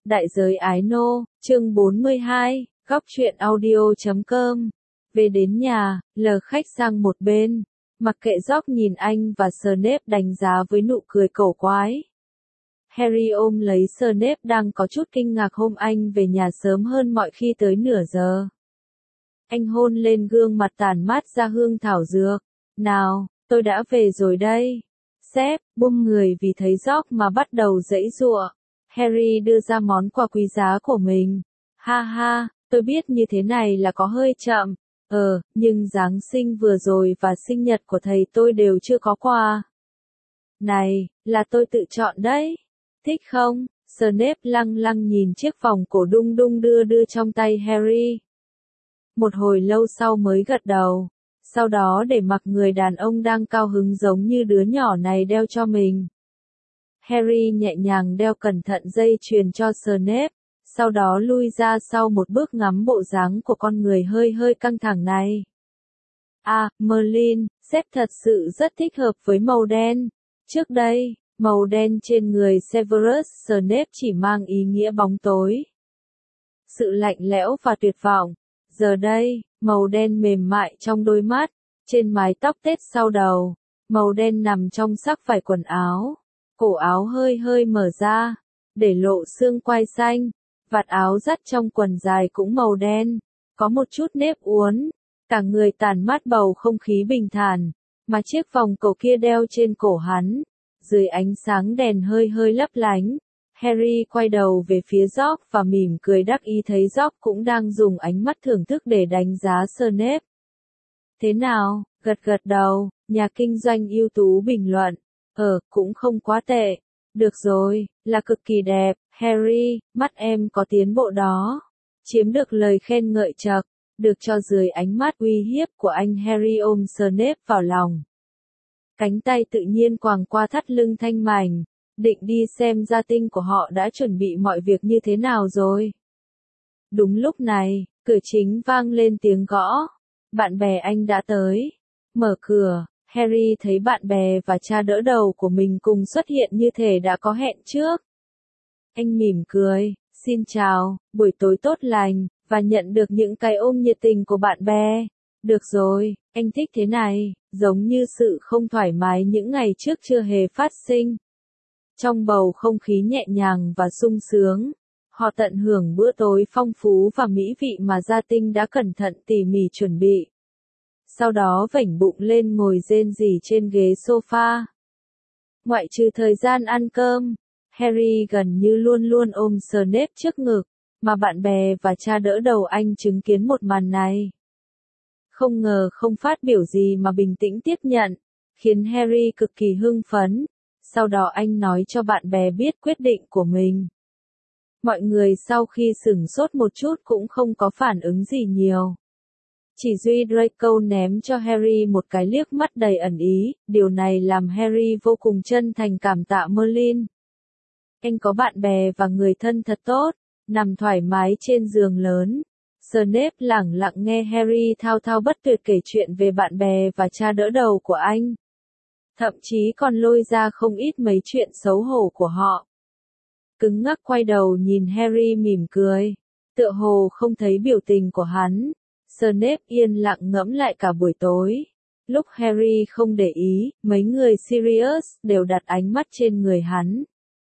Đại giới ái nô, chương 42, góc truyện audio.com. Về đến nhà, lờ khách sang một bên, mặc kệ George nhìn anh và Snape đánh giá với nụ cười cổ quái. Harry ôm lấy Snape đang có chút kinh ngạc hôm anh về nhà sớm hơn mọi khi tới nửa giờ. Anh hôn lên gương mặt tàn mát ra hương thảo dược. Nào, tôi đã về rồi đây. Sếp, bung người vì thấy George mà bắt đầu giãy giụa. Harry đưa ra món quà quý giá của mình. Ha ha, tôi biết như thế này là có hơi chậm. Nhưng Giáng sinh vừa rồi và sinh nhật của thầy tôi đều chưa có quà. Này, là tôi tự chọn đấy. Thích không? Snape lăng lăng nhìn chiếc vòng cổ đung đung đưa đưa trong tay Harry. Một hồi lâu sau mới gật đầu. Sau đó để mặc người đàn ông đang cao hứng giống như đứa nhỏ này đeo cho mình. Harry nhẹ nhàng đeo cẩn thận dây chuyền cho Snape, sau đó lui ra sau một bước ngắm bộ dáng của con người hơi hơi căng thẳng này. À, Merlin, sếp thật sự rất thích hợp với màu đen. Trước đây, màu đen trên người Severus Snape chỉ mang ý nghĩa bóng tối, sự lạnh lẽo và tuyệt vọng. Giờ đây, màu đen mềm mại trong đôi mắt, trên mái tóc tết sau đầu, màu đen nằm trong sắc vải quần áo. Cổ áo hơi hơi mở ra, để lộ xương quai xanh, vạt áo dắt trong quần dài cũng màu đen, có một chút nếp uốn, cả người tản mát bầu không khí bình thản, mà chiếc vòng cổ kia đeo trên cổ hắn, dưới ánh sáng đèn hơi hơi lấp lánh. Harry quay đầu về phía George và mỉm cười đắc ý thấy George cũng đang dùng ánh mắt thưởng thức để đánh giá Snape. Thế nào, gật gật đầu, nhà kinh doanh ưu tú bình luận. Cũng không quá tệ. Được rồi, là cực kỳ đẹp, Harry, mắt em có tiến bộ đó. Chiếm được lời khen ngợi chậc, được cho dưới ánh mắt uy hiếp của anh. Harry ôm Snape vào lòng. Cánh tay tự nhiên quàng qua thắt lưng thanh mảnh, định đi xem gia tinh của họ đã chuẩn bị mọi việc như thế nào rồi. Đúng lúc này, cửa chính vang lên tiếng gõ. Bạn bè anh đã tới. Mở cửa. Harry thấy bạn bè và cha đỡ đầu của mình cùng xuất hiện như thể đã có hẹn trước. Anh mỉm cười, xin chào, buổi tối tốt lành, và nhận được những cái ôm nhiệt tình của bạn bè. Được rồi, anh thích thế này, giống như sự không thoải mái những ngày trước chưa hề phát sinh. Trong bầu không khí nhẹ nhàng và sung sướng, họ tận hưởng bữa tối phong phú và mỹ vị mà gia tinh đã cẩn thận tỉ mỉ chuẩn bị. Sau đó vểnh bụng lên ngồi rên rỉ trên ghế sofa. Ngoại trừ thời gian ăn cơm, Harry gần như luôn luôn ôm Snape trước ngực, mà bạn bè và cha đỡ đầu anh chứng kiến một màn này. Không ngờ không phát biểu gì mà bình tĩnh tiếp nhận, khiến Harry cực kỳ hưng phấn. Sau đó anh nói cho bạn bè biết quyết định của mình. Mọi người sau khi sửng sốt một chút cũng không có phản ứng gì nhiều. Chỉ duy Draco ném cho Harry một cái liếc mắt đầy ẩn ý, điều này làm Harry vô cùng chân thành cảm tạ Merlin. Anh có bạn bè và người thân thật tốt, nằm thoải mái trên giường lớn. Snape lẳng lặng nghe Harry thao thao bất tuyệt kể chuyện về bạn bè và cha đỡ đầu của anh. Thậm chí còn lôi ra không ít mấy chuyện xấu hổ của họ. Cứng ngắc quay đầu nhìn Harry mỉm cười, tựa hồ không thấy biểu tình của hắn. Snape yên lặng ngẫm lại cả buổi tối. Lúc Harry không để ý, mấy người Sirius đều đặt ánh mắt trên người hắn.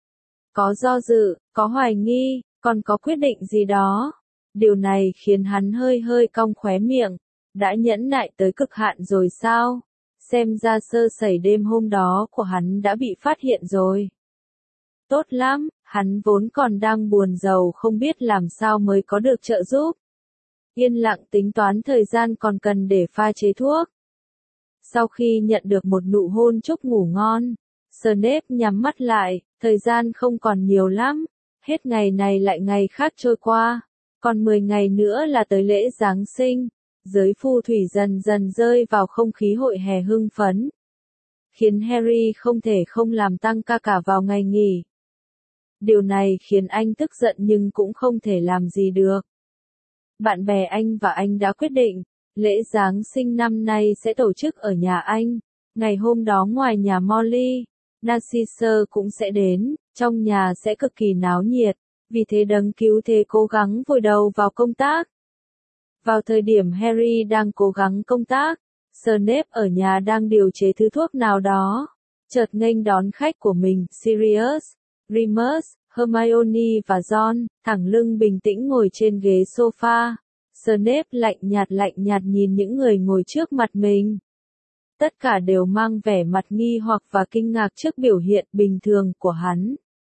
Có do dự, có hoài nghi, còn có quyết định gì đó. Điều này khiến hắn hơi hơi cong khóe miệng. Đã nhẫn nại tới cực hạn rồi sao? Xem ra sơ sẩy đêm hôm đó của hắn đã bị phát hiện rồi. Tốt lắm, hắn vốn còn đang buồn rầu không biết làm sao mới có được trợ giúp. Yên lặng tính toán thời gian còn cần để pha chế thuốc. Sau khi nhận được một nụ hôn chúc ngủ ngon, Snape nhắm mắt lại, thời gian không còn nhiều lắm, hết ngày này lại ngày khác trôi qua, còn 10 ngày nữa là tới lễ Giáng sinh, giới phù thủy dần dần rơi vào không khí hội hè hưng phấn, khiến Harry không thể không làm tăng ca cả vào ngày nghỉ. Điều này khiến anh tức giận nhưng cũng không thể làm gì được. Bạn bè anh và anh đã quyết định, lễ Giáng sinh năm nay sẽ tổ chức ở nhà anh. Ngày hôm đó ngoài nhà Molly, Narcisse cũng sẽ đến, trong nhà sẽ cực kỳ náo nhiệt. Vì thế đấng cứu thế cố gắng vùi đầu vào công tác. Vào thời điểm Harry đang cố gắng công tác, Snape ở nhà đang điều chế thứ thuốc nào đó. Chợt nghênh đón khách của mình, Sirius, Remus, Hermione và Ron, thẳng lưng bình tĩnh ngồi trên ghế sofa. Snape lạnh nhạt nhìn những người ngồi trước mặt mình. Tất cả đều mang vẻ mặt nghi hoặc và kinh ngạc trước biểu hiện bình thường của hắn.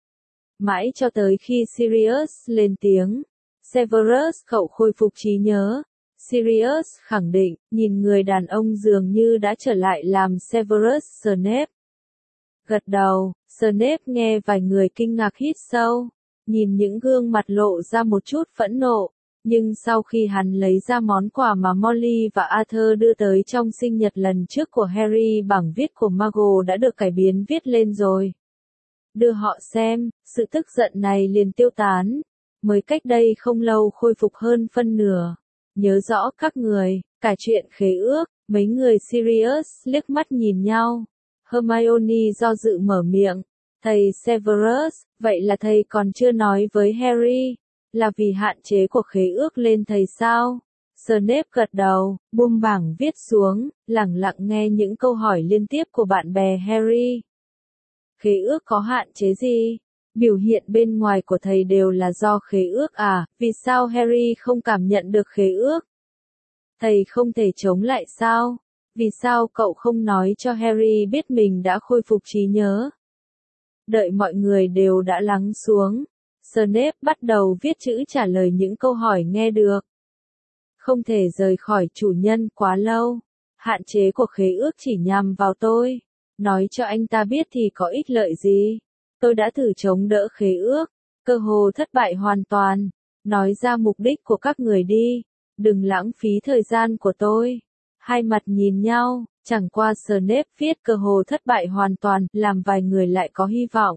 Mãi cho tới khi Sirius lên tiếng. Severus, cậu khôi phục trí nhớ. Sirius khẳng định, nhìn người đàn ông dường như đã trở lại làm Severus Snape. Gật đầu, Snape nghe vài người kinh ngạc hít sâu, nhìn những gương mặt lộ ra một chút phẫn nộ. Nhưng sau khi hắn lấy ra món quà mà Molly và Arthur đưa tới trong sinh nhật lần trước của Harry, bảng viết của Muggle đã được cải biến viết lên rồi. Đưa họ xem, sự tức giận này liền tiêu tán. Mới cách đây không lâu khôi phục hơn phân nửa. Nhớ rõ các người, cả chuyện khế ước, mấy người Sirius liếc mắt nhìn nhau. Hermione do dự mở miệng. Thầy Severus, vậy là thầy còn chưa nói với Harry, là vì hạn chế của khế ước lên thầy sao? Snape gật đầu, buông bảng viết xuống, lẳng lặng nghe những câu hỏi liên tiếp của bạn bè Harry. Khế ước có hạn chế gì? Biểu hiện bên ngoài của thầy đều là do khế ước à? Vì sao Harry không cảm nhận được khế ước? Thầy không thể chống lại sao? Vì sao cậu không nói cho Harry biết mình đã khôi phục trí nhớ? Đợi mọi người đều đã lắng xuống, Snape bắt đầu viết chữ trả lời những câu hỏi nghe được. Không thể rời khỏi chủ nhân quá lâu. Hạn chế của khế ước chỉ nhằm vào tôi. Nói cho anh ta biết thì có ích lợi gì? Tôi đã thử chống đỡ khế ước, cơ hồ thất bại hoàn toàn. Nói ra mục đích của các người đi, đừng lãng phí thời gian của tôi. Hai mặt nhìn nhau, chẳng qua Snape viết cơ hồ thất bại hoàn toàn, làm vài người lại có hy vọng.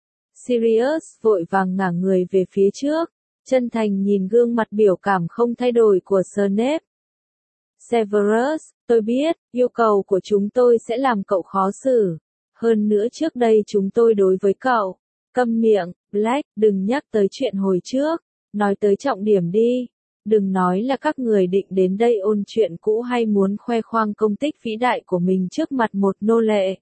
Sirius vội vàng ngả người về phía trước, chân thành nhìn gương mặt biểu cảm không thay đổi của Snape. Severus, tôi biết, yêu cầu của chúng tôi sẽ làm cậu khó xử. Hơn nữa trước đây chúng tôi đối với cậu. Câm miệng, Black, đừng nhắc tới chuyện hồi trước. Nói tới trọng điểm đi. Đừng nói là các người định đến đây ôn chuyện cũ hay muốn khoe khoang công tích vĩ đại của mình trước mặt một nô lệ.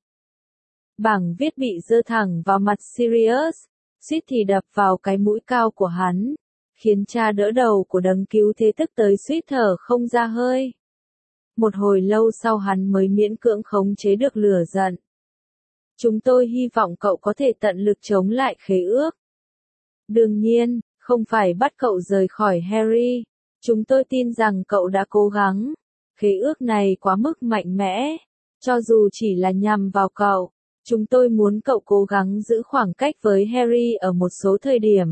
Bảng viết bị giơ thẳng vào mặt Sirius, suýt thì đập vào cái mũi cao của hắn, khiến cha đỡ đầu của đấng cứu thế tức tới suýt thở không ra hơi. Một hồi lâu sau hắn mới miễn cưỡng khống chế được lửa giận. Chúng tôi hy vọng cậu có thể tận lực chống lại khế ước. Đương nhiên, không phải bắt cậu rời khỏi Harry. Chúng tôi tin rằng cậu đã cố gắng. Khế ước này quá mức mạnh mẽ. Cho dù chỉ là nhằm vào cậu, chúng tôi muốn cậu cố gắng giữ khoảng cách với Harry ở một số thời điểm.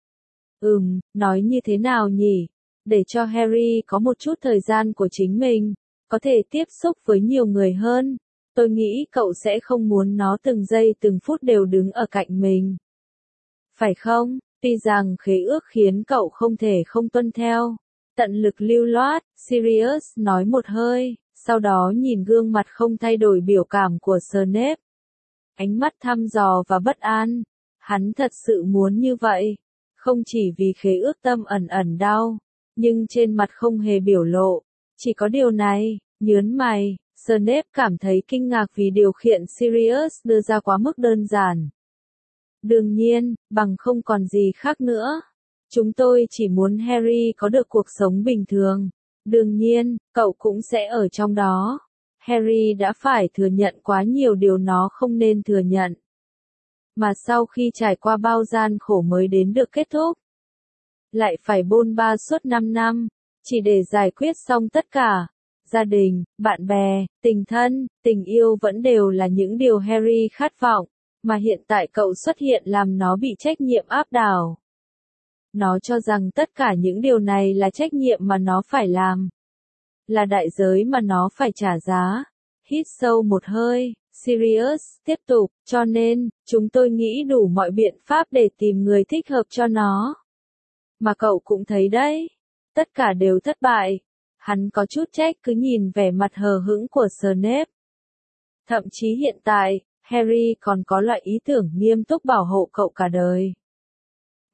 Nói như thế nào nhỉ? Để cho Harry có một chút thời gian của chính mình, có thể tiếp xúc với nhiều người hơn. Tôi nghĩ cậu sẽ không muốn nó từng giây từng phút đều đứng ở cạnh mình. Phải không? Tuy rằng khế ước khiến cậu không thể không tuân theo. Tận lực lưu loát, Sirius nói một hơi, sau đó nhìn gương mặt không thay đổi biểu cảm của Snape. Ánh mắt thăm dò và bất an. Hắn thật sự muốn như vậy. Không chỉ vì khế ước tâm ẩn đau, nhưng trên mặt không hề biểu lộ. Chỉ có điều này, nhớn mày, Snape cảm thấy kinh ngạc vì điều khiển Sirius đưa ra quá mức đơn giản. Đương nhiên, bằng không còn gì khác nữa. Chúng tôi chỉ muốn Harry có được cuộc sống bình thường. Đương nhiên, cậu cũng sẽ ở trong đó. Harry đã phải thừa nhận quá nhiều điều nó không nên thừa nhận. Mà sau khi trải qua bao gian khổ mới đến được kết thúc. Lại phải bôn ba suốt 5 năm, chỉ để giải quyết xong tất cả. Gia đình, bạn bè, tình thân, tình yêu vẫn đều là những điều Harry khát vọng. Mà hiện tại cậu xuất hiện làm nó bị trách nhiệm áp đảo. Nó cho rằng tất cả những điều này là trách nhiệm mà nó phải làm. Là đại giới mà nó phải trả giá. Hít sâu một hơi, Sirius tiếp tục, cho nên, chúng tôi nghĩ đủ mọi biện pháp để tìm người thích hợp cho nó. Mà cậu cũng thấy đấy, tất cả đều thất bại. Hắn có chút trách cứ nhìn vẻ mặt hờ hững của Snape. Thậm chí hiện tại, Harry còn có loại ý tưởng nghiêm túc bảo hộ cậu cả đời.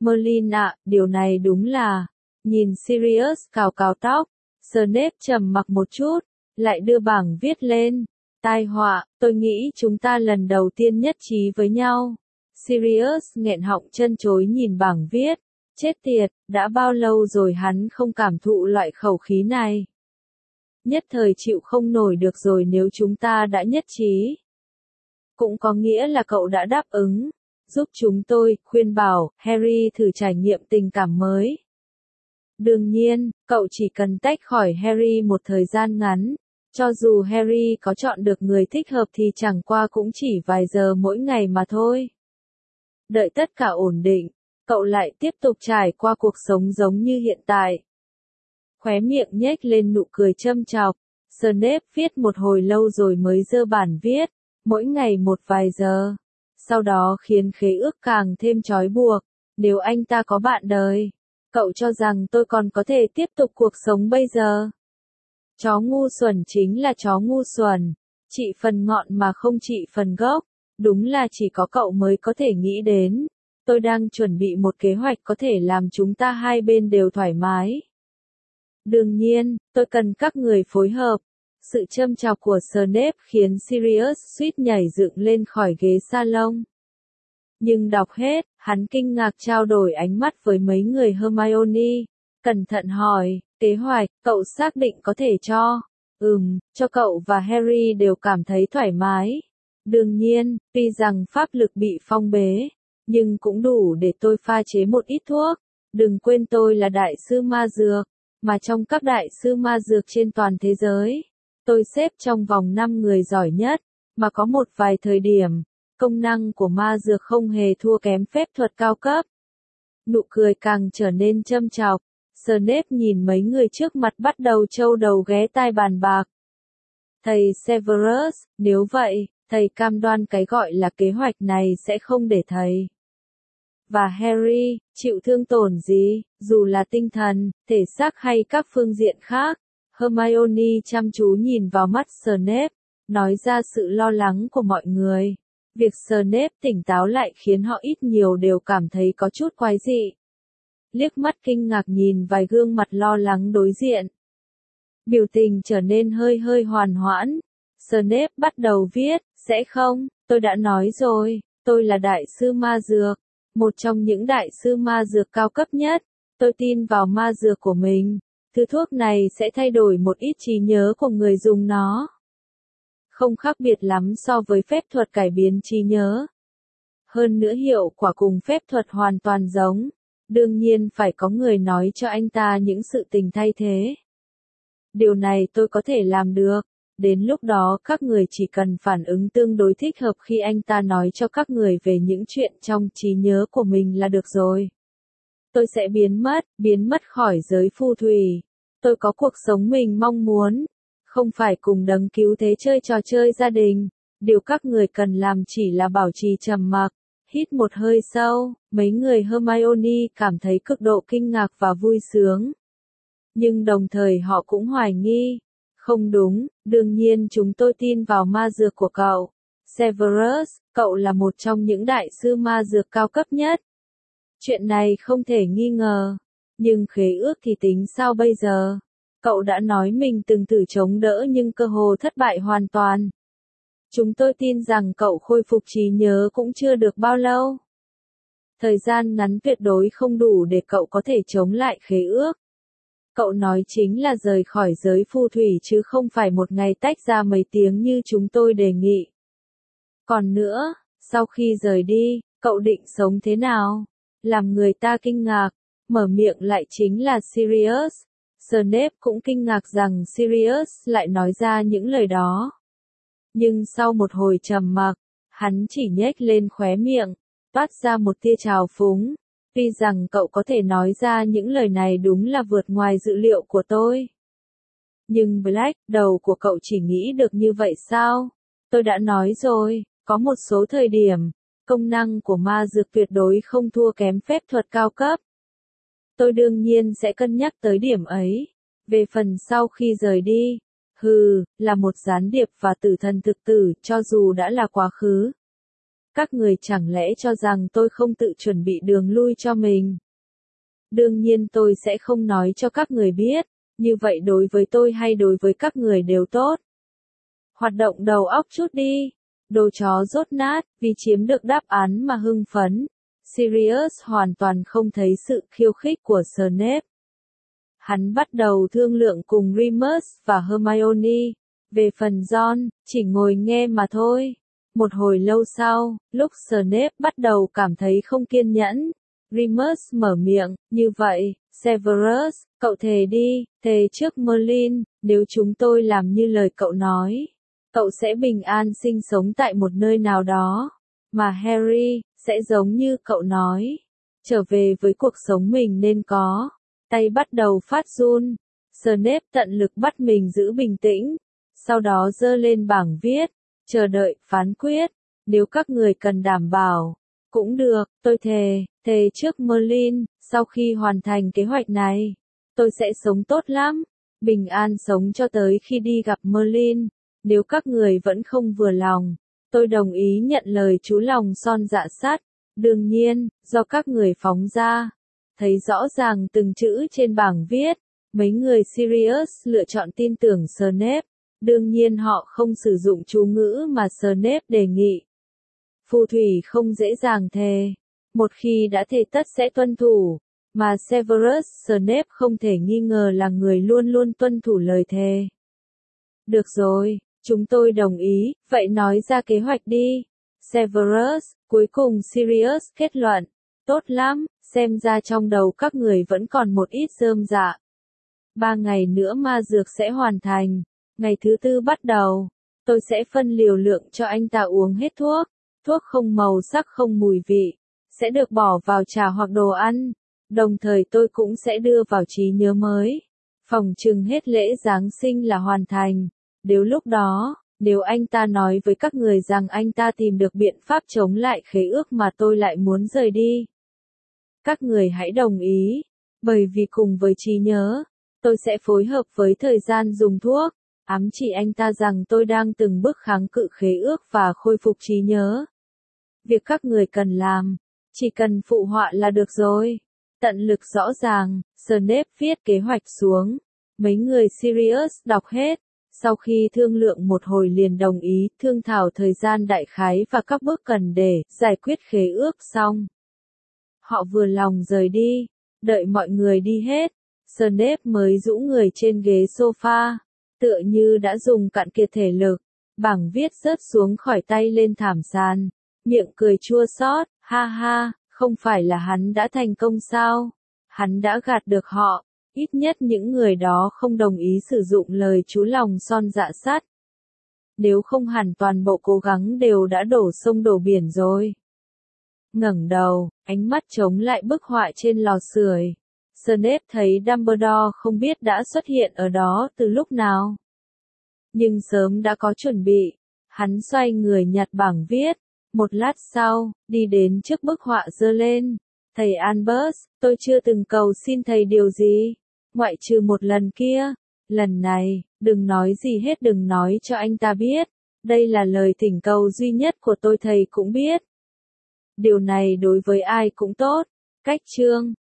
Merlin ạ, điều này đúng là... Nhìn Sirius cào cào tóc, Snape trầm mặc một chút, lại đưa bảng viết lên. Tai họa, tôi nghĩ chúng ta lần đầu tiên nhất trí với nhau. Sirius nghẹn họng chân chối nhìn bảng viết. Chết tiệt, đã bao lâu rồi hắn không cảm thụ loại khẩu khí này. Nhất thời chịu không nổi được rồi nếu chúng ta đã nhất trí. Cũng có nghĩa là cậu đã đáp ứng. Giúp chúng tôi, khuyên bảo, Harry thử trải nghiệm tình cảm mới. Đương nhiên, cậu chỉ cần tách khỏi Harry một thời gian ngắn. Cho dù Harry có chọn được người thích hợp thì chẳng qua cũng chỉ vài giờ mỗi ngày mà thôi. Đợi tất cả ổn định, cậu lại tiếp tục trải qua cuộc sống giống như hiện tại. Khóe miệng nhếch lên nụ cười châm chọc, Snape viết một hồi lâu rồi mới giơ bản viết, mỗi ngày một vài giờ. Sau đó khiến khế ước càng thêm trói buộc, nếu anh ta có bạn đời, cậu cho rằng tôi còn có thể tiếp tục cuộc sống bây giờ. Chó ngu xuẩn chính là chó ngu xuẩn, trị phần ngọn mà không trị phần gốc, đúng là chỉ có cậu mới có thể nghĩ đến. Tôi đang chuẩn bị một kế hoạch có thể làm chúng ta hai bên đều thoải mái. Đương nhiên, tôi cần các người phối hợp. Sự châm chọc của Snape khiến Sirius suýt nhảy dựng lên khỏi ghế salon. Nhưng đọc hết, hắn kinh ngạc trao đổi ánh mắt với mấy người Hermione. Cẩn thận hỏi, kế hoạch, cậu xác định có thể cho? Cho cậu và Harry đều cảm thấy thoải mái. Đương nhiên, tuy rằng pháp lực bị phong bế, nhưng cũng đủ để tôi pha chế một ít thuốc. Đừng quên tôi là đại sư ma dược, mà trong các đại sư ma dược trên toàn thế giới, tôi xếp trong vòng 5 người giỏi nhất, mà có một vài thời điểm, công năng của ma dược không hề thua kém phép thuật cao cấp. Nụ cười càng trở nên châm chọc, Snape nhìn mấy người trước mặt bắt đầu trâu đầu ghé tai bàn bạc. Thầy Severus, nếu vậy, thầy cam đoan cái gọi là kế hoạch này sẽ không để thầy và Harry chịu thương tổn gì, dù là tinh thần, thể xác hay các phương diện khác. Hermione chăm chú nhìn vào mắt Snape, nói ra sự lo lắng của mọi người. Việc Snape tỉnh táo lại khiến họ ít nhiều đều cảm thấy có chút quái dị. Liếc mắt kinh ngạc nhìn vài gương mặt lo lắng đối diện. Biểu tình trở nên hơi hoàn hoãn. Snape bắt đầu viết, sẽ không, tôi đã nói rồi, tôi là đại sư ma dược, một trong những đại sư ma dược cao cấp nhất, tôi tin vào ma dược của mình, thứ thuốc này sẽ thay đổi một ít trí nhớ của người dùng nó. Không khác biệt lắm so với phép thuật cải biến trí nhớ. Hơn nữa hiệu quả cùng phép thuật hoàn toàn giống, đương nhiên phải có người nói cho anh ta những sự tình thay thế. Điều này tôi có thể làm được. Đến lúc đó các người chỉ cần phản ứng tương đối thích hợp khi anh ta nói cho các người về những chuyện trong trí nhớ của mình là được rồi. Tôi sẽ biến mất khỏi giới phù thủy. Tôi có cuộc sống mình mong muốn. Không phải cùng đấng cứu thế chơi trò chơi gia đình. Điều các người cần làm chỉ là bảo trì trầm mặc. Hít một hơi sâu, mấy người Hermione cảm thấy cực độ kinh ngạc và vui sướng. Nhưng đồng thời họ cũng hoài nghi. Không đúng, đương nhiên chúng tôi tin vào ma dược của cậu. Severus, cậu là một trong những đại sư ma dược cao cấp nhất. Chuyện này không thể nghi ngờ. Nhưng khế ước thì tính sao bây giờ? Cậu đã nói mình từng thử chống đỡ nhưng cơ hồ thất bại hoàn toàn. Chúng tôi tin rằng cậu khôi phục trí nhớ cũng chưa được bao lâu. Thời gian ngắn tuyệt đối không đủ để cậu có thể chống lại khế ước. Cậu nói chính là rời khỏi giới phù thủy chứ không phải một ngày tách ra mấy tiếng như chúng tôi đề nghị. Còn nữa, sau khi rời đi, cậu định sống thế nào? Làm người ta kinh ngạc, mở miệng lại chính là Sirius. Snape cũng kinh ngạc rằng Sirius lại nói ra những lời đó. Nhưng sau một hồi trầm mặc, hắn chỉ nhếch lên khóe miệng, toát ra một tia trào phúng. Tuy rằng cậu có thể nói ra những lời này đúng là vượt ngoài dự liệu của tôi. Nhưng Black, đầu của cậu chỉ nghĩ được như vậy sao? Tôi đã nói rồi, có một số thời điểm, công năng của ma dược tuyệt đối không thua kém phép thuật cao cấp. Tôi đương nhiên sẽ cân nhắc tới điểm ấy. Về phần sau khi rời đi, là một gián điệp và tử thần thực tử cho dù đã là quá khứ. Các người chẳng lẽ cho rằng tôi không tự chuẩn bị đường lui cho mình? Đương nhiên tôi sẽ không nói cho các người biết, như vậy đối với tôi hay đối với các người đều tốt. Hoạt động đầu óc chút đi. Đồ chó rốt nát, vì chiếm được đáp án mà hưng phấn. Sirius hoàn toàn không thấy sự khiêu khích của Snape. Hắn bắt đầu thương lượng cùng Remus và Hermione. Về phần John, chỉ ngồi nghe mà thôi. Một hồi lâu sau, lúc Snape bắt đầu cảm thấy không kiên nhẫn, Remus mở miệng, như vậy, Severus, cậu thề đi, thề trước Merlin, nếu chúng tôi làm như lời cậu nói, cậu sẽ bình an sinh sống tại một nơi nào đó, mà Harry, sẽ giống như cậu nói, trở về với cuộc sống mình nên có. Tay bắt đầu phát run, Snape tận lực bắt mình giữ bình tĩnh, sau đó giơ lên bảng viết, chờ đợi phán quyết, nếu các người cần đảm bảo, cũng được, tôi thề trước Merlin, sau khi hoàn thành kế hoạch này, tôi sẽ sống tốt lắm, bình an sống cho tới khi đi gặp Merlin, nếu các người vẫn không vừa lòng, tôi đồng ý nhận lời chú lòng son dạ sắt, đương nhiên, do các người phóng ra, thấy rõ ràng từng chữ trên bảng viết, mấy người Sirius lựa chọn tin tưởng Snape. Đương nhiên họ không sử dụng chú ngữ mà Snape đề nghị. Phù thủy không dễ dàng thề. Một khi đã thề tất sẽ tuân thủ. Mà Severus Snape không thể nghi ngờ là người luôn luôn tuân thủ lời thề. Được rồi, chúng tôi đồng ý, vậy nói ra kế hoạch đi. Severus, cuối cùng Sirius kết luận. Tốt lắm, xem ra trong đầu các người vẫn còn một ít rơm rạ. 3 ngày nữa ma dược sẽ hoàn thành. Ngày thứ 4 bắt đầu, tôi sẽ phân liều lượng cho anh ta uống hết thuốc. Thuốc không màu sắc không mùi vị, sẽ được bỏ vào trà hoặc đồ ăn. Đồng thời tôi cũng sẽ đưa vào trí nhớ mới. Phòng trừng hết lễ Giáng sinh là hoàn thành. Đến lúc đó, nếu anh ta nói với các người rằng anh ta tìm được biện pháp chống lại khế ước mà tôi lại muốn rời đi, các người hãy đồng ý, bởi vì cùng với trí nhớ, tôi sẽ phối hợp với thời gian dùng thuốc, ám chỉ anh ta rằng tôi đang từng bước kháng cự khế ước và khôi phục trí nhớ. Việc các người cần làm, chỉ cần phụ họa là được rồi. Tận lực rõ ràng, Snape viết kế hoạch xuống. Mấy người Sirius đọc hết. Sau khi thương lượng một hồi liền đồng ý thương thảo thời gian đại khái và các bước cần để giải quyết khế ước xong. Họ vừa lòng rời đi, đợi mọi người đi hết. Snape mới rũ người trên ghế sofa, tựa như đã dùng cạn kiệt thể lực. Bảng viết rớt xuống khỏi tay lên thảm sàn, miệng cười chua xót, ha ha, không phải là hắn đã thành công sao? Hắn đã gạt được họ, ít nhất những người đó không đồng ý sử dụng lời chú lòng son dạ sắt. Nếu không hẳn toàn bộ cố gắng đều đã đổ sông đổ biển rồi. Ngẩng đầu, ánh mắt chống lại bức họa trên lò sưởi. Snape thấy Dumbledore không biết đã xuất hiện ở đó từ lúc nào. Nhưng sớm đã có chuẩn bị. Hắn xoay người nhặt bảng viết. Một lát sau, đi đến trước bức họa giơ lên. Thầy Albus, tôi chưa từng cầu xin thầy điều gì. Ngoại trừ một lần kia. Lần này, đừng nói gì hết, đừng nói cho anh ta biết. Đây là lời thỉnh cầu duy nhất của tôi, thầy cũng biết. Điều này đối với ai cũng tốt. Cách chương